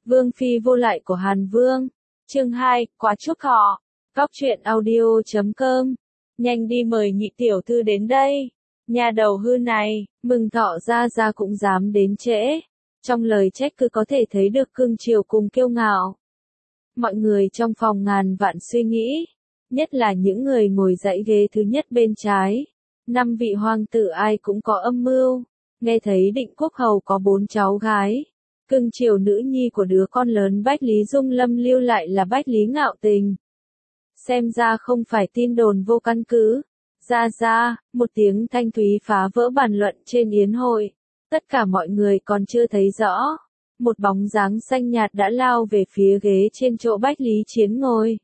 Vương phi vô lại của Hàn Vương. Chương 2, quá chúc họ. Góc truyện audio.com. Nhanh đi mời nhị tiểu thư đến đây. Nhà đầu hư này, Mừng Thọ ra cũng dám đến trễ. Trong lời trách cứ có thể thấy được cương chiều cùng kiêu ngạo. Mọi người trong phòng ngàn vạn suy nghĩ, nhất là những người ngồi dãy ghế thứ nhất bên trái. 5 vị hoàng tử ai cũng có âm mưu. Nghe thấy Định Quốc Hầu có 4 cháu gái. Cưng chiều nữ nhi của đứa con lớn Bách Lý Dung Lâm lưu lại là Bách Lý Ngạo Tình. Xem ra không phải tin đồn vô căn cứ. Ra, một tiếng thanh thúy phá vỡ bàn luận trên yến hội. Tất cả mọi người còn chưa thấy rõ. Một bóng dáng xanh nhạt đã lao về phía ghế trên chỗ Bách Lý Chiến ngồi.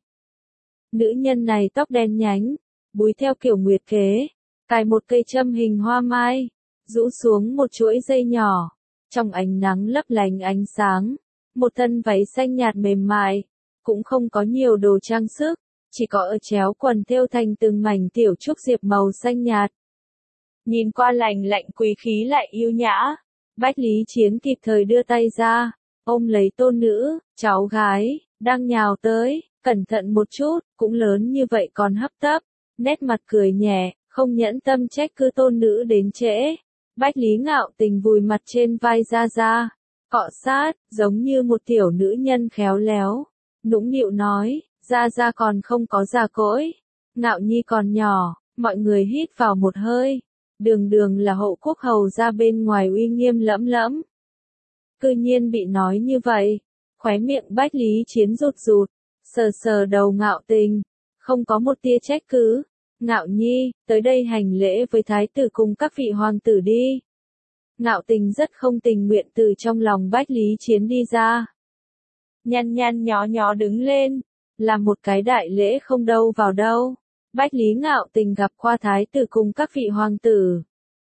Nữ nhân này tóc đen nhánh, búi theo kiểu nguyệt kế, cài một cây châm hình hoa mai, rũ xuống một chuỗi dây nhỏ. Trong ánh nắng lấp lánh ánh sáng, một thân váy xanh nhạt mềm mại, cũng không có nhiều đồ trang sức, chỉ có ở chéo quần thêu thành từng mảnh tiểu trúc diệp màu xanh nhạt. Nhìn qua lành lạnh quý khí lại yêu nhã, Bách Lý Chiến kịp thời đưa tay ra, ôm lấy tôn nữ, cháu gái, đang nhào tới, cẩn thận một chút, cũng lớn như vậy còn hấp tấp, nét mặt cười nhẹ, không nhẫn tâm trách cứ tôn nữ đến trễ. Bách Lý Ngạo Tình vùi mặt trên vai ra, cọ sát, giống như một tiểu nữ nhân khéo léo, nũng nịu nói, ra còn không có già cỗi, Ngạo Nhi còn nhỏ. Mọi người hít vào một hơi, đường là hậu quốc hầu ra bên ngoài uy nghiêm lẫm lẫm. Cư nhiên bị nói như vậy, khóe miệng Bách Lý Chiến rụt, sờ đầu Ngạo Tình, không có một tia trách cứ. Ngạo Nhi, tới đây hành lễ với thái tử cùng các vị hoàng tử đi. Ngạo Tình rất không tình nguyện từ trong lòng Bách Lý Chiến đi ra. Nhăn nhó đứng lên, làm một cái đại lễ không đâu vào đâu. Bách Lý Ngạo Tình gặp qua thái tử cùng các vị hoàng tử.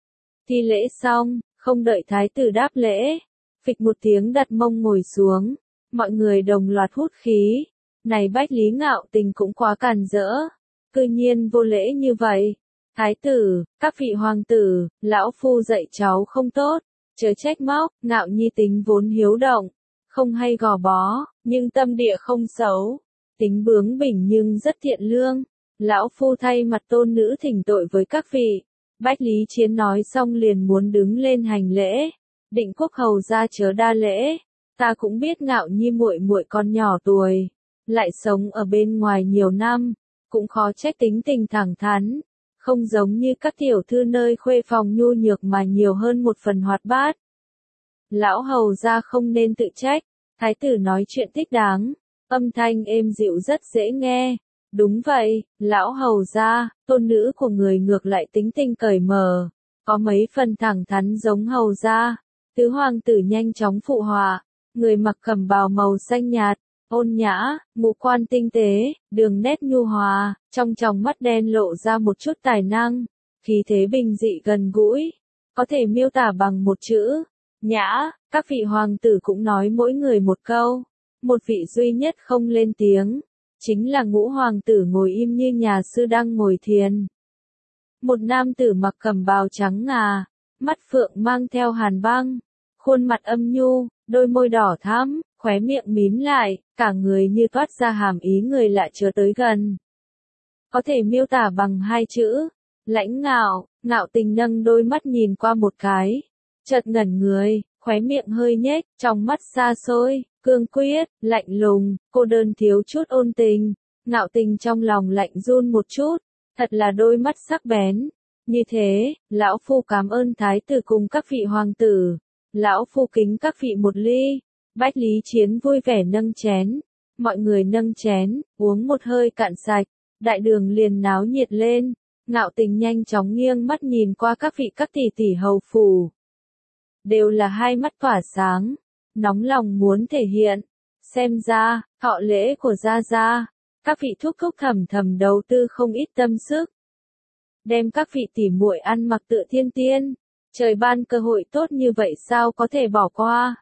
Thi lễ xong, không đợi thái tử đáp lễ, phịch một tiếng đặt mông ngồi xuống, mọi người đồng loạt hút khí. Này Bách Lý Ngạo Tình cũng quá càn rỡ. Cư nhiên vô lễ như vậy. Thái tử, các vị hoàng tử, lão phu dạy cháu không tốt, chớ trách móc. Ngạo Nhi tính vốn hiếu động, không hay gò bó, nhưng tâm địa không xấu, tính bướng bỉnh nhưng rất thiện lương. Lão phu thay mặt tôn nữ thỉnh tội với các vị. Bách Lý Chiến nói xong liền muốn đứng lên hành lễ. Định Quốc Hầu ra chớ đa lễ, ta cũng biết Ngạo Nhi muội còn nhỏ tuổi, lại sống ở bên ngoài nhiều năm, cũng khó trách tính tình thẳng thắn, không giống như các tiểu thư nơi khuê phòng nhu nhược mà nhiều hơn một phần hoạt bát. Lão hầu ra không nên tự trách, thái tử nói chuyện thích đáng, âm thanh êm dịu rất dễ nghe. Đúng vậy, lão hầu ra, tôn nữ của người ngược lại tính tình cởi mở, có mấy phần thẳng thắn giống hầu ra. Tứ hoàng tử nhanh chóng phụ họa, người mặc cẩm bào màu xanh nhạt, ôn nhã, ngũ quan tinh tế, đường nét nhu hòa, trong tròng mắt đen lộ ra một chút tài năng, khí thế bình dị gần gũi, có thể miêu tả bằng một chữ, nhã. Các vị hoàng tử cũng nói mỗi người một câu, một vị duy nhất không lên tiếng, chính là Ngũ hoàng tử ngồi im như nhà sư đang ngồi thiền. Một nam tử mặc cẩm bào trắng ngà, mắt phượng mang theo hàn băng, khuôn mặt âm nhu, đôi môi đỏ thắm, khóe miệng mím lại, cả người như toát ra hàm ý người lạ chớ tới gần. Có thể miêu tả bằng hai chữ, lãnh ngạo. Ngạo Tình nâng đôi mắt nhìn qua một cái, chợt ngẩn người, khóe miệng hơi nhếch, trong mắt xa xôi, cương quyết, lạnh lùng, cô đơn thiếu chút ôn tình. Ngạo Tình trong lòng lạnh run một chút, thật là đôi mắt sắc bén. Như thế, lão phu cảm ơn thái tử cùng các vị hoàng tử, lão phu kính các vị một ly. Bách Lý Chiến vui vẻ nâng chén, mọi người nâng chén, uống một hơi cạn sạch, đại đường liền náo nhiệt lên. Ngạo Tình nhanh chóng nghiêng mắt nhìn qua các vị các tỷ hầu phủ. Đều là hai mắt tỏa sáng, nóng lòng muốn thể hiện. Xem ra, thọ lễ của gia, các vị thúc thầm đầu tư không ít tâm sức. Đem các vị tỷ muội ăn mặc tựa thiên tiên, trời ban cơ hội tốt như vậy sao có thể bỏ qua.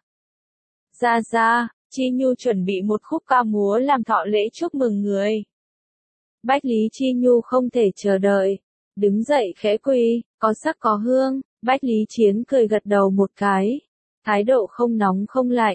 Ra, Chi Nhu chuẩn bị một khúc ca múa làm thọ lễ chúc mừng người. Bách Lý Chi Nhu không thể chờ đợi, đứng dậy khẽ quỳ, có sắc có hương. Bách Lý Chiến cười gật đầu một cái, thái độ không nóng không lạnh,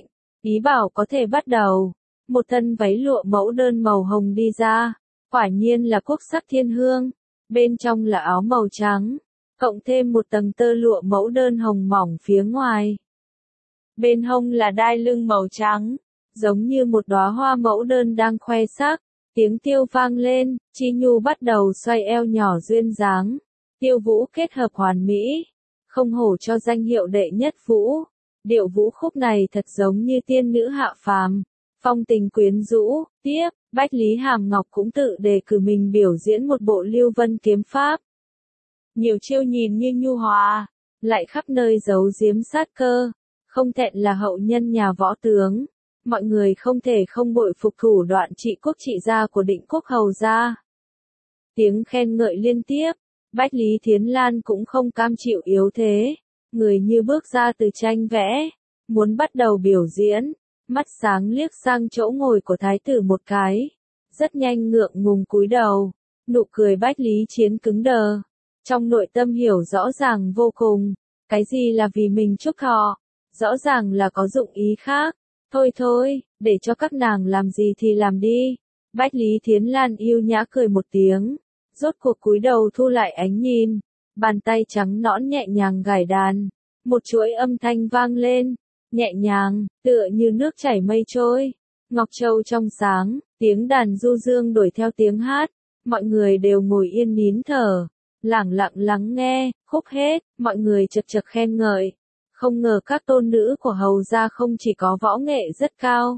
Ý bảo có thể bắt đầu. Một thân váy lụa mẫu đơn màu hồng đi ra, quả nhiên là quốc sắc thiên hương, bên trong là áo màu trắng, cộng thêm một tầng tơ lụa mẫu đơn hồng mỏng phía ngoài. Bên hông là đai lưng màu trắng, giống như một đóa hoa mẫu đơn đang khoe sắc. Tiếng tiêu vang lên, Chi Nhu bắt đầu xoay eo nhỏ duyên dáng. Tiêu vũ kết hợp hoàn mỹ, không hổ cho danh hiệu đệ nhất vũ. Điệu vũ khúc này thật giống như tiên nữ hạ phàm, phong tình quyến rũ. Tiếp, Bách Lý Hàm Ngọc cũng tự đề cử mình biểu diễn một bộ Lưu Vân kiếm pháp. Nhiều chiêu nhìn như nhu hòa, lại khắp nơi giấu giếm sát cơ, không thẹn là hậu nhân nhà võ tướng. Mọi người không thể không bội phục thủ đoạn trị quốc trị gia của Định Quốc hầu gia. Tiếng khen ngợi liên tiếp, Bách Lý Thiến Lan cũng không cam chịu yếu thế, người như bước ra từ tranh vẽ, muốn bắt đầu biểu diễn, mắt sáng liếc sang chỗ ngồi của thái tử một cái, rất nhanh ngượng ngùng cúi đầu, nụ cười Bách Lý Chiến cứng đờ, trong nội tâm hiểu rõ ràng vô cùng, cái gì là vì mình chúc họ, rõ ràng là có dụng ý khác. Thôi thôi, để cho các nàng làm gì thì làm đi. Bách Lý Thiến Lan yêu nhã cười một tiếng, rốt cuộc cúi đầu thu lại ánh nhìn, bàn tay trắng nõn nhẹ nhàng gảy đàn, một chuỗi âm thanh vang lên, nhẹ nhàng, tựa như nước chảy mây trôi, ngọc châu trong sáng, tiếng đàn du dương đổi theo tiếng hát, mọi người đều ngồi yên nín thở, lẳng lặng lắng nghe, khúc hết, mọi người chật chật khen ngợi. Không ngờ các tôn nữ của hầu gia không chỉ có võ nghệ rất cao,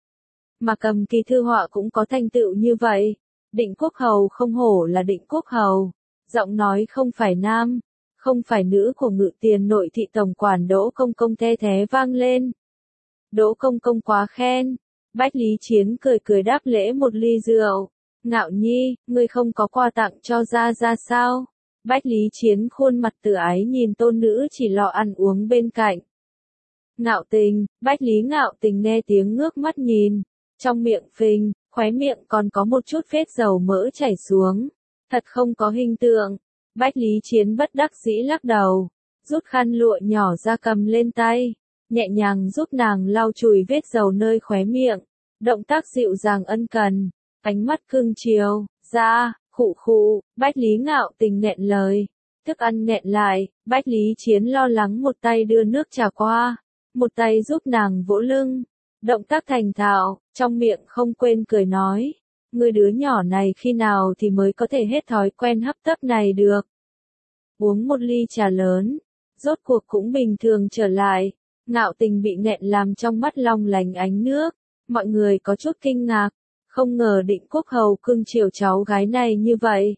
mà cầm kỳ thư họa cũng có thành tựu như vậy. Định Quốc hầu không hổ là Định Quốc hầu, giọng nói không phải nam, không phải nữ của Ngự Tiền nội thị tổng quản Đỗ Công Công the thé vang lên. Đỗ Công Công quá khen, Bách Lý Chiến cười cười đáp lễ một ly rượu. Ngạo Nhi, ngươi không có quà tặng cho gia gia sao? Bách Lý Chiến khuôn mặt từ ái nhìn tôn nữ chỉ lo ăn uống bên cạnh. Ngạo Tình, Bách Lý Ngạo Tình nghe tiếng ngước mắt nhìn, trong miệng phình, khóe miệng còn có một chút vết dầu mỡ chảy xuống. Thật không có hình tượng. Bách Lý Chiến bất đắc dĩ lắc đầu, rút khăn lụa nhỏ ra cầm lên tay, nhẹ nhàng giúp nàng lau chùi vết dầu nơi khóe miệng. Động tác dịu dàng ân cần, ánh mắt cưng chiều, ra. Khụ khụ, Bách Lý Ngạo Tình nghẹn lời, thức ăn nghẹn lại, Bách Lý Chiến lo lắng một tay đưa nước trà qua, một tay giúp nàng vỗ lưng, động tác thành thạo, trong miệng không quên cười nói, người đứa nhỏ này khi nào thì mới có thể hết thói quen hấp tấp này được. Uống một ly trà lớn, rốt cuộc cũng bình thường trở lại, Ngạo Tình bị nghẹn làm trong mắt long lành ánh nước, mọi người có chút kinh ngạc. Không ngờ Định Quốc hầu cưng chiều cháu gái này như vậy.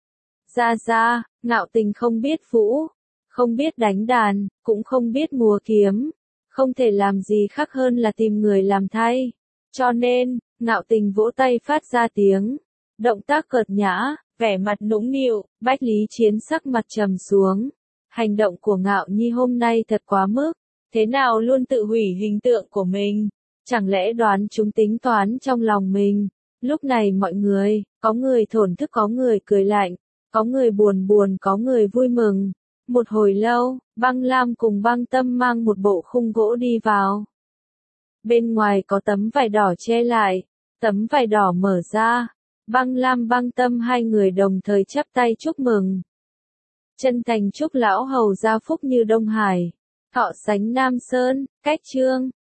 Ra, Ngạo Tình không biết vũ, không biết đánh đàn, cũng không biết múa kiếm, không thể làm gì khác hơn là tìm người làm thay. Cho nên, Ngạo Tình vỗ tay phát ra tiếng, động tác cợt nhã, vẻ mặt nũng nịu, Bách Lý Chiến sắc mặt trầm xuống. Hành động của Ngạo Nhi hôm nay thật quá mức, thế nào luôn tự hủy hình tượng của mình. Chẳng lẽ đoán chúng tính toán trong lòng mình? Lúc này mọi người, có người thổn thức có người cười lạnh, có người buồn buồn có người vui mừng. Một hồi lâu, Băng Lam cùng Băng Tâm mang một bộ khung gỗ đi vào. Bên ngoài có tấm vải đỏ che lại, tấm vải đỏ mở ra. Băng Lam Băng Tâm hai người đồng thời chắp tay chúc mừng. Chân thành chúc lão hầu gia phúc như Đông Hải, thọ sánh Nam Sơn, cách chương.